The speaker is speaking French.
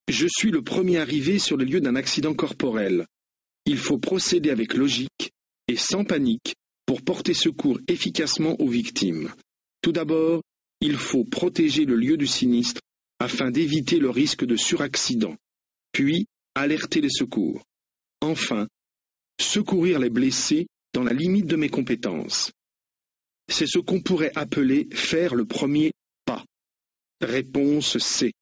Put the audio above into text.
Je suis le premier arrivé sur le lieu d'un accident corporel. Il faut procéder avec logique et sans panique pour porter secours efficacement aux victimes. Tout d'abord, il faut protéger le lieu du sinistre afin d'éviter le risque de suraccident, puis alerter les secours. Enfin, secourir les blessés dans la limite de mes compétences. C'est ce qu'on pourrait appeler faire le premier pas. Réponse C.